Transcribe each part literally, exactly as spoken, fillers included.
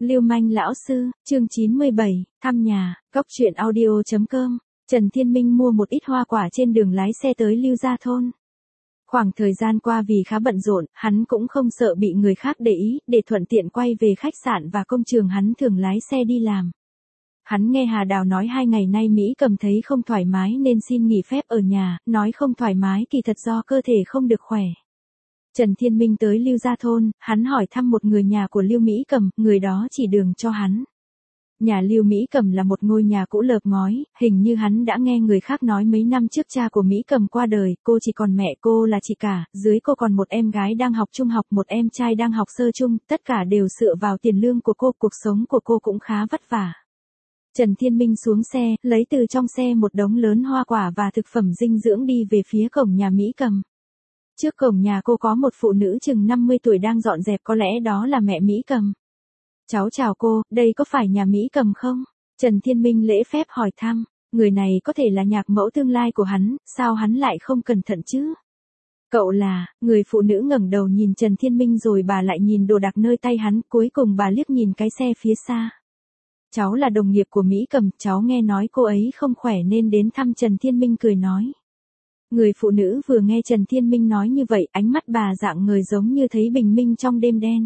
Lưu manh lão sư, chương chín mươi bảy, thăm nhà, góc truyện audio chấm com. Trần Thiên Minh mua một ít hoa quả trên đường lái xe tới Lưu Gia Thôn. Khoảng thời gian qua vì khá bận rộn, hắn cũng không sợ bị người khác để ý, để thuận tiện quay về khách sạn và công trường hắn thường lái xe đi làm. Hắn nghe Hà Đào nói hai ngày nay Mỹ Cầm thấy không thoải mái nên xin nghỉ phép ở nhà, nói không thoải mái kỳ thật do cơ thể không được khỏe. Trần Thiên Minh tới Lưu Gia Thôn, hắn hỏi thăm một người nhà của Lưu Mỹ Cầm, người đó chỉ đường cho hắn. Nhà Lưu Mỹ Cầm là một ngôi nhà cũ lợp ngói, hình như hắn đã nghe người khác nói mấy năm trước cha của Mỹ Cầm qua đời, cô chỉ còn mẹ cô là chị cả, dưới cô còn một em gái đang học trung học, một em trai đang học sơ trung, tất cả đều dựa vào tiền lương của cô, cuộc sống của cô cũng khá vất vả. Trần Thiên Minh xuống xe, lấy từ trong xe một đống lớn hoa quả và thực phẩm dinh dưỡng đi về phía cổng nhà Mỹ Cầm. Trước cổng nhà cô có một phụ nữ chừng năm mươi tuổi đang dọn dẹp, có lẽ đó là mẹ Mỹ Cầm. Cháu chào cô, đây có phải nhà Mỹ Cầm không? Trần Thiên Minh lễ phép hỏi thăm, người này có thể là nhạc mẫu tương lai của hắn, sao hắn lại không cẩn thận chứ? Cậu là, người phụ nữ ngẩng đầu nhìn Trần Thiên Minh rồi bà lại nhìn đồ đạc nơi tay hắn, cuối cùng bà liếc nhìn cái xe phía xa. Cháu là đồng nghiệp của Mỹ Cầm, cháu nghe nói cô ấy không khỏe nên đến thăm. Trần Thiên Minh cười nói. Người phụ nữ vừa nghe Trần Thiên Minh nói như vậy, ánh mắt bà dạng người giống như thấy bình minh trong đêm đen.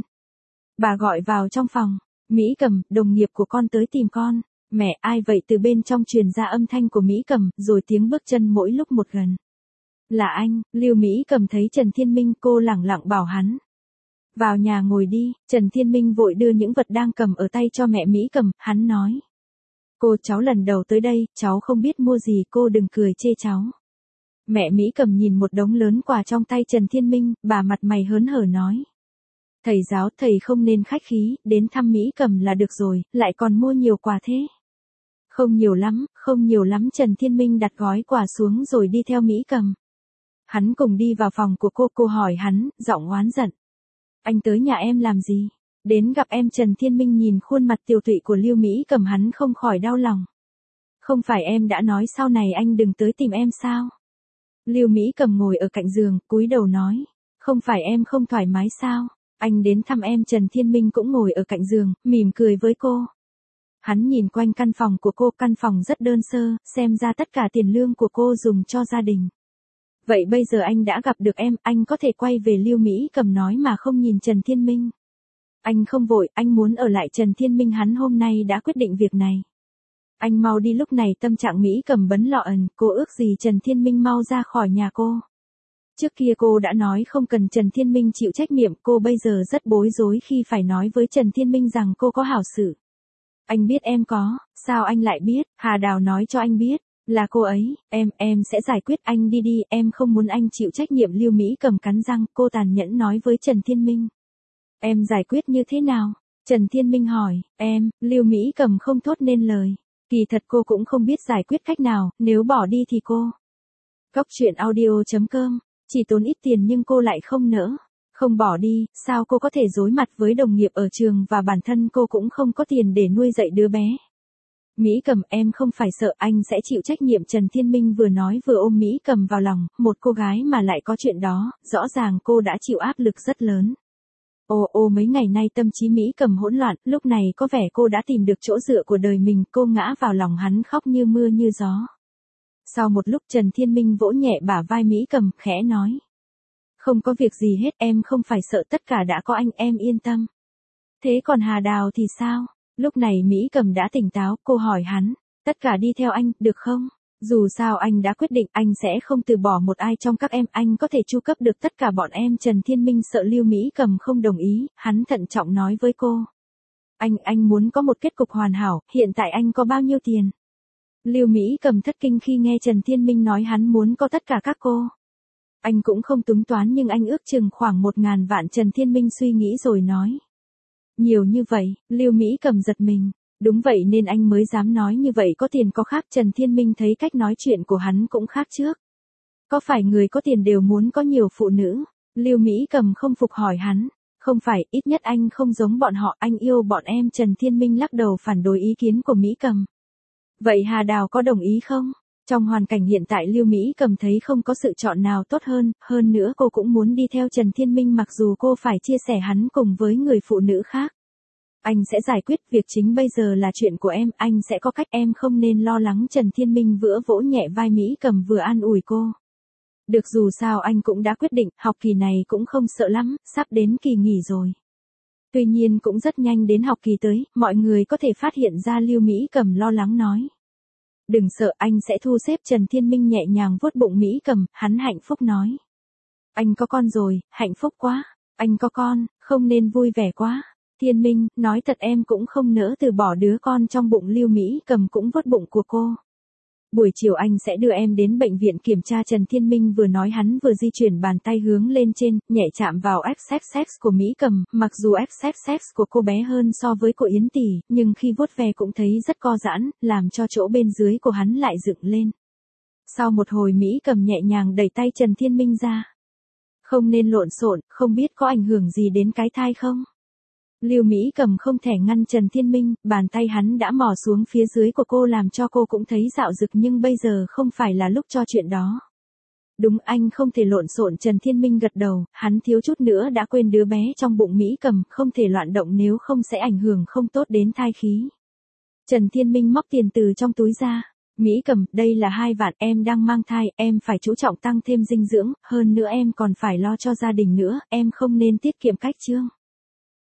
Bà gọi vào trong phòng, Mỹ Cầm, đồng nghiệp của con tới tìm con. Mẹ, ai vậy? Từ bên trong truyền ra âm thanh của Mỹ Cầm, rồi tiếng bước chân mỗi lúc một gần. Là anh. Lưu Mỹ Cầm thấy Trần Thiên Minh, cô lẳng lặng bảo hắn. Vào nhà ngồi đi. Trần Thiên Minh vội đưa những vật đang cầm ở tay cho mẹ Mỹ Cầm, hắn nói. Cô, cháu lần đầu tới đây, cháu không biết mua gì, cô đừng cười chê cháu. Mẹ Mỹ Cầm nhìn một đống lớn quà trong tay Trần Thiên Minh, bà mặt mày hớn hở nói. Thầy giáo, thầy không nên khách khí, đến thăm Mỹ Cầm là được rồi, lại còn mua nhiều quà thế. Không nhiều lắm, không nhiều lắm. Trần Thiên Minh đặt gói quà xuống rồi đi theo Mỹ Cầm. Hắn cùng đi vào phòng của cô, cô hỏi hắn, giọng oán giận. Anh tới nhà em làm gì? Đến gặp em. Trần Thiên Minh nhìn khuôn mặt tiều tụy của Lưu Mỹ Cầm, hắn không khỏi đau lòng. Không phải em đã nói sau này anh đừng tới tìm em sao? Lưu Mỹ Cầm ngồi ở cạnh giường, cúi đầu nói. Không phải em không thoải mái sao? Anh đến thăm em. Trần Thiên Minh cũng ngồi ở cạnh giường, mỉm cười với cô. Hắn nhìn quanh căn phòng của cô, căn phòng rất đơn sơ, xem ra tất cả tiền lương của cô dùng cho gia đình. Vậy bây giờ anh đã gặp được em, anh có thể quay về. Lưu Mỹ Cầm nói mà không nhìn Trần Thiên Minh. Anh không vội, anh muốn ở lại. Trần Thiên Minh hắn hôm nay đã quyết định việc này. Anh mau đi. Lúc này tâm trạng Mỹ Cầm bấn lọ ẩn, cô ước gì Trần Thiên Minh mau ra khỏi nhà cô. Trước kia cô đã nói không cần Trần Thiên Minh chịu trách nhiệm, cô bây giờ rất bối rối khi phải nói với Trần Thiên Minh rằng cô có hảo sự. Anh biết em có, sao anh lại biết? Hà Đào nói cho anh biết, là cô ấy, em, em sẽ giải quyết. Anh đi đi, em không muốn anh chịu trách nhiệm. Lưu Mỹ Cầm cắn răng, cô tàn nhẫn nói với Trần Thiên Minh. Em giải quyết như thế nào? Trần Thiên Minh hỏi, em, Lưu Mỹ Cầm không thốt nên lời. Kỳ thật cô cũng không biết giải quyết cách nào, nếu bỏ đi thì cô. Góc truyện audio chấm com, chỉ tốn ít tiền nhưng cô lại không nỡ. Không bỏ đi, sao cô có thể đối mặt với đồng nghiệp ở trường và bản thân cô cũng không có tiền để nuôi dạy đứa bé. Mỹ Cầm, em không phải sợ, anh sẽ chịu trách nhiệm. Trần Thiên Minh vừa nói vừa ôm Mỹ Cầm vào lòng, một cô gái mà lại có chuyện đó, rõ ràng cô đã chịu áp lực rất lớn. Ồ ô mấy ngày nay tâm trí Mỹ Cầm hỗn loạn, lúc này có vẻ cô đã tìm được chỗ dựa của đời mình, cô ngã vào lòng hắn khóc như mưa như gió. Sau một lúc Trần Thiên Minh vỗ nhẹ bả vai Mỹ Cầm, khẽ nói. Không có việc gì hết, em không phải sợ, tất cả đã có anh, em yên tâm. Thế còn Hà Đào thì sao? Lúc này Mỹ Cầm đã tỉnh táo, cô hỏi hắn, tất cả đi theo anh, được không? Dù sao anh đã quyết định, anh sẽ không từ bỏ một ai trong các em, anh có thể chu cấp được tất cả bọn em. Trần Thiên Minh sợ Lưu Mỹ Cầm không đồng ý, hắn thận trọng nói với cô. Anh, anh muốn có một kết cục hoàn hảo, hiện tại anh có bao nhiêu tiền? Lưu Mỹ Cầm thất kinh khi nghe Trần Thiên Minh nói hắn muốn có tất cả các cô. Anh cũng không tính toán nhưng anh ước chừng khoảng một ngàn vạn. Trần Thiên Minh suy nghĩ rồi nói. Nhiều như vậy, Lưu Mỹ Cầm giật mình. Đúng vậy nên anh mới dám nói như vậy, có tiền có khác. Trần Thiên Minh thấy cách nói chuyện của hắn cũng khác trước. Có phải người có tiền đều muốn có nhiều phụ nữ? Lưu Mỹ Cầm không phục hỏi hắn. Không phải, ít nhất anh không giống bọn họ, anh yêu bọn em. Trần Thiên Minh lắc đầu phản đối ý kiến của Mỹ Cầm. Vậy Hà Đào có đồng ý không? Trong hoàn cảnh hiện tại Lưu Mỹ Cầm thấy không có sự chọn nào tốt hơn, hơn nữa cô cũng muốn đi theo Trần Thiên Minh mặc dù cô phải chia sẻ hắn cùng với người phụ nữ khác. Anh sẽ giải quyết, việc chính bây giờ là chuyện của em, anh sẽ có cách, em không nên lo lắng. Trần Thiên Minh vỗ vỗ nhẹ vai Mỹ Cầm vừa an ủi cô. Được, dù sao anh cũng đã quyết định, học kỳ này cũng không sợ lắm, sắp đến kỳ nghỉ rồi. Tuy nhiên cũng rất nhanh đến học kỳ tới, mọi người có thể phát hiện ra. Lưu Mỹ Cầm lo lắng nói. Đừng sợ, anh sẽ thu xếp. Trần Thiên Minh nhẹ nhàng vuốt bụng Mỹ Cầm, hắn hạnh phúc nói. Anh có con rồi, hạnh phúc quá. Anh có con, không nên vui vẻ quá. Thiên Minh, nói thật em cũng không nỡ từ bỏ đứa con trong bụng. Lưu Mỹ Cầm cũng vuốt bụng của cô. Buổi chiều anh sẽ đưa em đến bệnh viện kiểm tra. Trần Thiên Minh vừa nói hắn vừa di chuyển bàn tay hướng lên trên, nhẹ chạm vào ép ép ép của Mỹ Cầm. Mặc dù ép ép ép của cô bé hơn so với của Yến Tỷ, nhưng khi vuốt ve cũng thấy rất co giãn, làm cho chỗ bên dưới của hắn lại dựng lên. Sau một hồi Mỹ Cầm nhẹ nhàng đẩy tay Trần Thiên Minh ra. Không nên lộn xộn, không biết có ảnh hưởng gì đến cái thai không? Lưu Mỹ Cầm không thể ngăn Trần Thiên Minh, bàn tay hắn đã mò xuống phía dưới của cô làm cho cô cũng thấy dạo dực, nhưng bây giờ không phải là lúc cho chuyện đó. Đúng, anh không thể lộn xộn. Trần Thiên Minh gật đầu, hắn thiếu chút nữa đã quên đứa bé trong bụng Mỹ Cầm, không thể loạn động nếu không sẽ ảnh hưởng không tốt đến thai khí. Trần Thiên Minh móc tiền từ trong túi ra. Mỹ Cầm, đây là hai vạn, em đang mang thai, em phải chú trọng tăng thêm dinh dưỡng, hơn nữa em còn phải lo cho gia đình nữa, em không nên tiết kiệm cách chương.